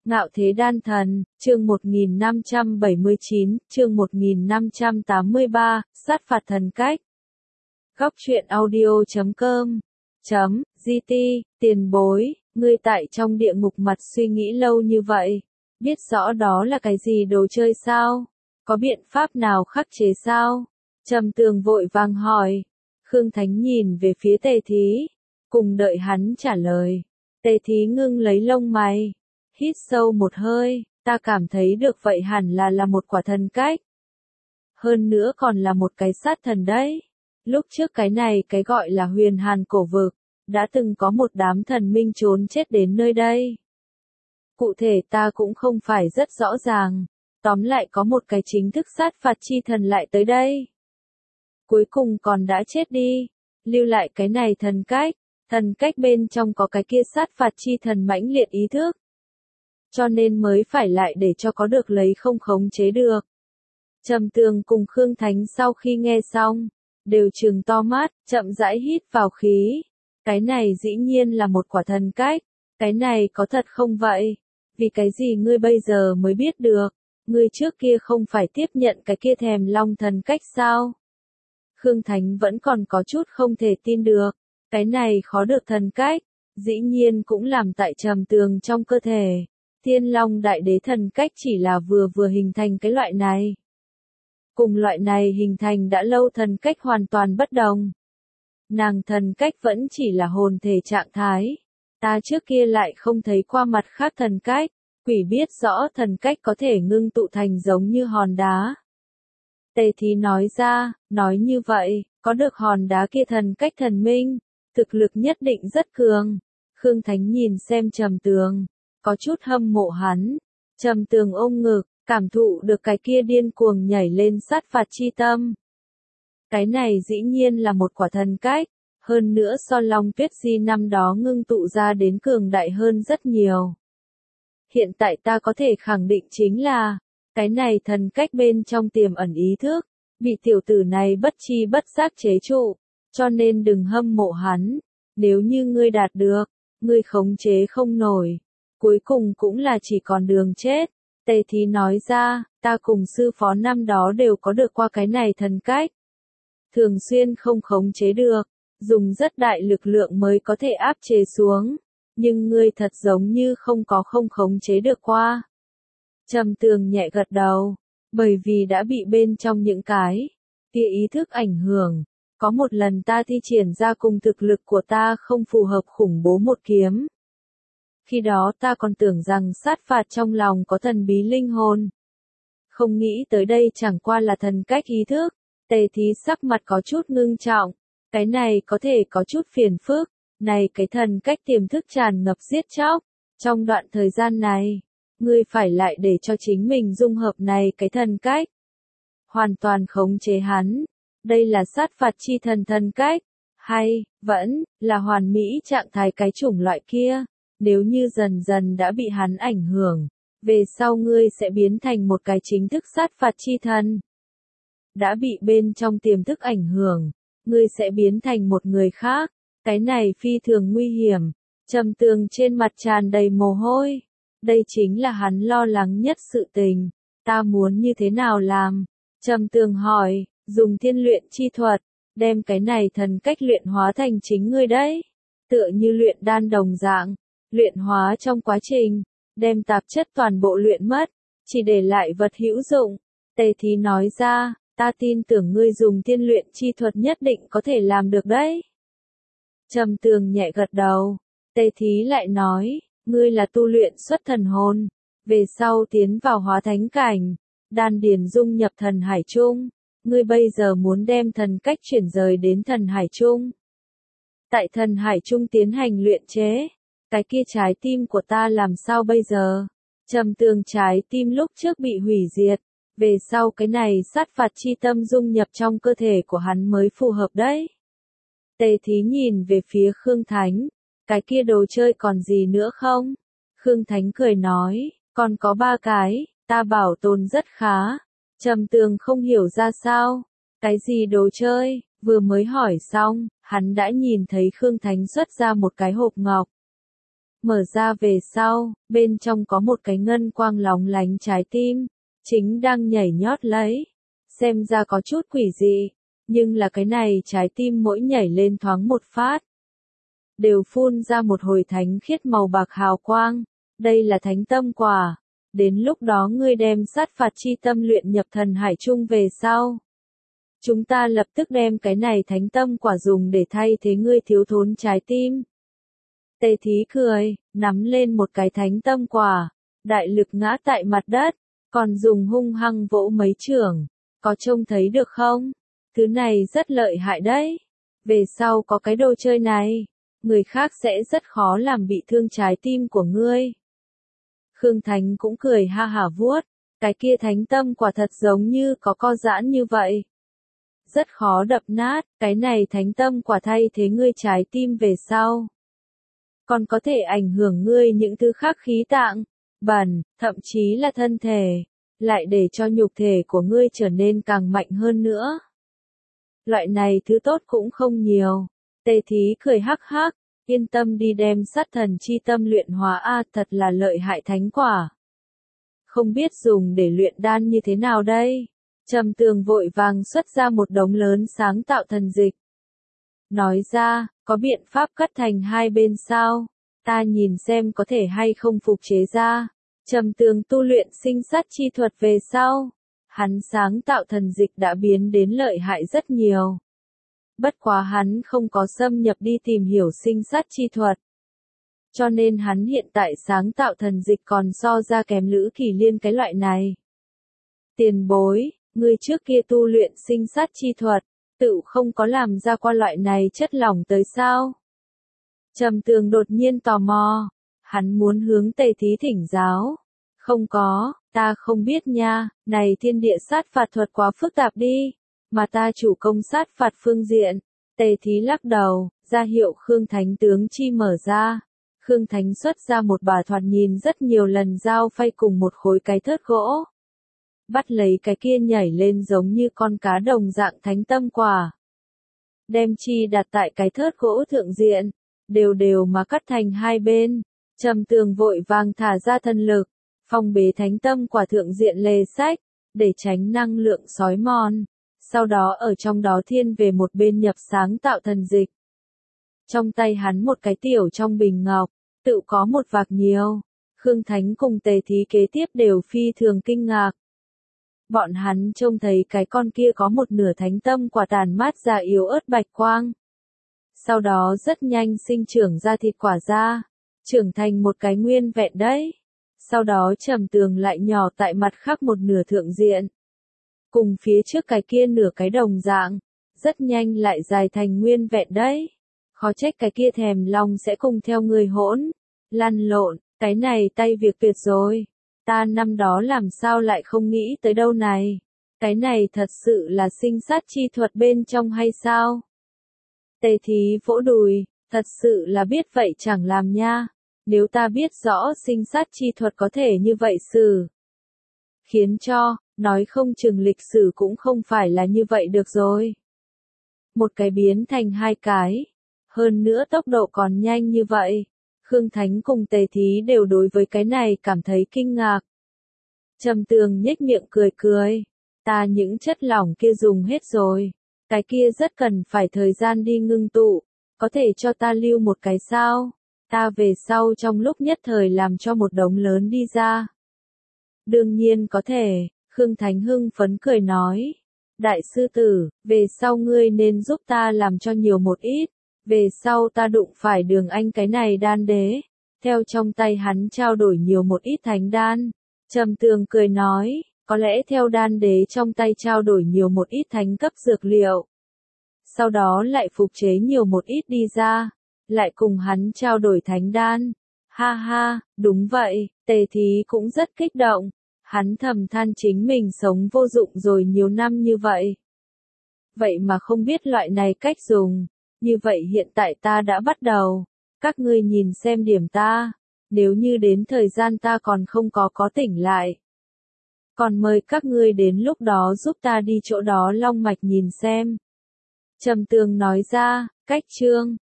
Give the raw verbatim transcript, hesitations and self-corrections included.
Ngạo Thế Đan Thần, chương một nghìn năm trăm bảy mươi chín, chương một nghìn năm trăm tám mươi ba, sát phạt thần cách. Góc truyện audio chấm com chấm gt, tiền bối, ngươi tại trong địa ngục mặt suy nghĩ lâu như vậy, biết rõ đó là cái gì đồ chơi sao? Có biện pháp nào khắc chế sao? Trầm Tường vội vàng hỏi. Khương Thánh nhìn về phía Tề Thí, cùng đợi hắn trả lời. Tề Thí ngưng lấy lông mày, hít sâu một hơi, ta cảm thấy được vậy hẳn là là một quả thần cách. Hơn nữa còn là một cái sát thần đấy. Lúc trước cái này cái gọi là huyền hàn cổ vực, đã từng có một đám thần minh trốn chết đến nơi đây. Cụ thể ta cũng không phải rất rõ ràng, tóm lại có một cái chính thức sát phạt chi thần lại tới đây. Cuối cùng còn đã chết đi, lưu lại cái này thần cách, thần cách bên trong có cái kia sát phạt chi thần mãnh liệt ý thức. Cho nên mới phải lại để cho có được lấy không khống chế được. Trầm Tường cùng Khương Thánh sau khi nghe xong, đều trừng to mắt, chậm rãi hít vào khí. Cái này dĩ nhiên là một quả thần cách, cái này có thật không vậy? Vì cái gì ngươi bây giờ mới biết được, ngươi trước kia không phải tiếp nhận cái kia thèm long thần cách sao? Khương Thánh vẫn còn có chút không thể tin được, cái này khó được thần cách, dĩ nhiên cũng làm tại Trầm Tường trong cơ thể. Thiên Long Đại Đế thần cách chỉ là vừa vừa hình thành cái loại này. Cùng loại này hình thành đã lâu thần cách hoàn toàn bất đồng. Nàng thần cách vẫn chỉ là hồn thể trạng thái. Ta trước kia lại không thấy qua mặt khác thần cách, quỷ biết rõ thần cách có thể ngưng tụ thành giống như hòn đá. Tề Thí nói ra, nói như vậy, có được hòn đá kia thần cách thần minh, thực lực nhất định rất cường. Khương Thánh nhìn xem Trầm Tường, có chút hâm mộ hắn. Trầm Tường ôm ngực, cảm thụ được cái kia điên cuồng nhảy lên sát phạt chi tâm. Cái này dĩ nhiên là một quả thần cách, hơn nữa so Long Tuyết Di năm đó ngưng tụ ra đến cường đại hơn rất nhiều. Hiện tại ta có thể khẳng định chính là, cái này thần cách bên trong tiềm ẩn ý thức, bị tiểu tử này bất chi bất giác chế trụ, cho nên đừng hâm mộ hắn, nếu như ngươi đạt được, ngươi khống chế không nổi, cuối cùng cũng là chỉ còn đường chết. Tề Thí nói ra, ta cùng sư phó năm đó đều có được qua cái này thần cách. Thường xuyên không khống chế được, dùng rất đại lực lượng mới có thể áp chế xuống, nhưng ngươi thật giống như không có không khống chế được qua. Trầm Tường nhẹ gật đầu, bởi vì đã bị bên trong những cái kia ý thức ảnh hưởng. Có một lần ta thi triển ra cùng thực lực của ta không phù hợp khủng bố một kiếm. Khi đó ta còn tưởng rằng sát phạt trong lòng có thần bí linh hồn. Không nghĩ tới đây chẳng qua là thần cách ý thức. Tề Thí sắc mặt có chút ngưng trọng. Cái này có thể có chút phiền phức. Này cái thần cách tiềm thức tràn ngập giết chóc. Trong đoạn thời gian này, ngươi phải lại để cho chính mình dung hợp này cái thần cách. Hoàn toàn khống chế hắn. Đây là sát phạt chi thần thần cách. Hay, vẫn, là hoàn mỹ trạng thái cái chủng loại kia. Nếu như dần dần đã bị hắn ảnh hưởng, về sau ngươi sẽ biến thành một cái chính thức sát phạt chi thần. Đã bị bên trong tiềm thức ảnh hưởng, ngươi sẽ biến thành một người khác, cái này phi thường nguy hiểm. Trầm Tường trên mặt tràn đầy mồ hôi, đây chính là hắn lo lắng nhất sự tình, ta muốn như thế nào làm? Trầm Tường hỏi, dùng thiên luyện chi thuật, đem cái này thần cách luyện hóa thành chính ngươi đấy, tựa như luyện đan đồng dạng. Luyện hóa trong quá trình, đem tạp chất toàn bộ luyện mất, chỉ để lại vật hữu dụng. Tề Thí nói ra, ta tin tưởng ngươi dùng tiên luyện chi thuật nhất định có thể làm được đấy. Trầm Tường nhẹ gật đầu, Tề Thí lại nói, ngươi là tu luyện xuất thần hồn, về sau tiến vào hóa thánh cảnh, đan điền dung nhập thần hải trung, ngươi bây giờ muốn đem thần cách chuyển rời đến thần hải trung. Tại thần hải trung tiến hành luyện chế. Cái kia trái tim của ta làm sao bây giờ? Trầm Tường trái tim lúc trước bị hủy diệt, về sau cái này sát phạt chi tâm dung nhập trong cơ thể của hắn mới phù hợp đấy. Tề Thí nhìn về phía Khương Thánh, cái kia đồ chơi còn gì nữa không? Khương Thánh cười nói, còn có ba cái, ta bảo tồn rất khá. Trầm Tường không hiểu ra sao, cái gì đồ chơi, vừa mới hỏi xong, hắn đã nhìn thấy Khương Thánh xuất ra một cái hộp ngọc. Mở ra về sau, bên trong có một cái ngân quang lóng lánh trái tim, chính đang nhảy nhót lấy. Xem ra có chút quỷ dị, nhưng là cái này trái tim mỗi nhảy lên thoáng một phát, đều phun ra một hồi thánh khiết màu bạc hào quang. Đây là thánh tâm quả. Đến lúc đó ngươi đem sát phạt chi tâm luyện nhập thần hải chung về sau. Chúng ta lập tức đem cái này thánh tâm quả dùng để thay thế ngươi thiếu thốn trái tim. Tề Thí cười, nắm lên một cái thánh tâm quả, đại lực ngã tại mặt đất, còn dùng hung hăng vỗ mấy chưởng. Có trông thấy được không? Thứ này rất lợi hại đấy. Về sau có cái đồ chơi này, người khác sẽ rất khó làm bị thương trái tim của ngươi. Khương Thánh cũng cười ha hả vuốt, cái kia thánh tâm quả thật giống như có co giãn như vậy. Rất khó đập nát, cái này thánh tâm quả thay thế ngươi trái tim về sau. Còn có thể ảnh hưởng ngươi những thứ khác khí tạng, bẩn, thậm chí là thân thể, lại để cho nhục thể của ngươi trở nên càng mạnh hơn nữa. Loại này thứ tốt cũng không nhiều. Tề Thí cười hắc hắc, yên tâm đi đem sát thần chi tâm luyện hóa a, thật là lợi hại thánh quả. Không biết dùng để luyện đan như thế nào đây? Trầm Tường vội vàng xuất ra một đống lớn sáng tạo thần dịch. Nói ra, có biện pháp cắt thành hai bên sao? Ta nhìn xem có thể hay không phục chế ra. Trầm Tường tu luyện sinh sát chi thuật về sau, hắn sáng tạo thần dịch đã biến đến lợi hại rất nhiều. Bất quá hắn không có xâm nhập đi tìm hiểu sinh sát chi thuật. Cho nên hắn hiện tại sáng tạo thần dịch còn so ra kém Lữ Kỳ Liên cái loại này. Tiền bối, người trước kia tu luyện sinh sát chi thuật, tự không có làm ra qua loại này chất lỏng tới sao? Trầm Tường đột nhiên tò mò, hắn muốn hướng Tề Thí thỉnh giáo. Không có, ta không biết nha, này thiên địa sát phạt thuật quá phức tạp đi, mà ta chủ công sát phạt phương diện. Tề Thí lắc đầu, ra hiệu Khương Thánh tướng chi mở ra. Khương Thánh xuất ra một bà thoạt nhìn rất nhiều lần dao phay cùng một khối cái thớt gỗ. Bắt lấy cái kia nhảy lên giống như con cá đồng dạng thánh tâm quả. Đem chi đặt tại cái thớt gỗ thượng diện, đều đều mà cắt thành hai bên. Trầm Tường vội vàng thả ra thần lực, phong bế thánh tâm quả thượng diện lề sách, để tránh năng lượng sói mòn. Sau đó ở trong đó thiên về một bên nhập sáng tạo thần dịch. Trong tay hắn một cái tiểu trong bình ngọc, tự có một vạc nhiều. Khương Thánh cùng Tề Thí kế tiếp đều phi thường kinh ngạc. Bọn hắn trông thấy cái con kia có một nửa thánh tâm quả tàn mát ra yếu ớt bạch quang. Sau đó rất nhanh sinh trưởng ra thịt quả ra, trưởng thành một cái nguyên vẹn đấy. Sau đó Trầm Tường lại nhỏ tại mặt khác một nửa thượng diện. Cùng phía trước cái kia nửa cái đồng dạng, rất nhanh lại dài thành nguyên vẹn đấy. Khó trách cái kia thèm long sẽ cùng theo người hỗn, lăn lộn, cái này tay việc tuyệt rồi. Ta năm đó làm sao lại không nghĩ tới đâu này. Cái này thật sự là sinh sát chi thuật bên trong hay sao? Tề Thí vỗ đùi, thật sự là biết vậy chẳng làm nha. Nếu ta biết rõ sinh sát chi thuật có thể như vậy xử. Khiến cho, nói không chừng lịch sử cũng không phải là như vậy được rồi. Một cái biến thành hai cái. Hơn nữa tốc độ còn nhanh như vậy. Khương Thánh cùng Tề Thí đều đối với cái này cảm thấy kinh ngạc. Trầm Tường nhếch miệng cười cười. Ta những chất lỏng kia dùng hết rồi. Cái kia rất cần phải thời gian đi ngưng tụ. Có thể cho ta lưu một cái sao? Ta về sau trong lúc nhất thời làm cho một đống lớn đi ra. Đương nhiên có thể, Khương Thánh hưng phấn cười nói. Đại sư tử, về sau ngươi nên giúp ta làm cho nhiều một ít. Về sau ta đụng phải Đường Anh cái này đan đế. Theo trong tay hắn trao đổi nhiều một ít thánh đan. Trầm Tường cười nói, có lẽ theo đan đế trong tay trao đổi nhiều một ít thánh cấp dược liệu. Sau đó lại phục chế nhiều một ít đi ra. Lại cùng hắn trao đổi thánh đan. Ha ha, đúng vậy, Tề Thí cũng rất kích động. Hắn thầm than chính mình sống vô dụng rồi nhiều năm như vậy. Vậy mà không biết loại này cách dùng. Như vậy hiện tại ta đã bắt đầu. Các ngươi nhìn xem điểm ta. Nếu như đến thời gian ta còn không có có tỉnh lại. Còn mời các ngươi đến lúc đó giúp ta đi chỗ đó long mạch nhìn xem. Trầm Tường nói ra, cách chương.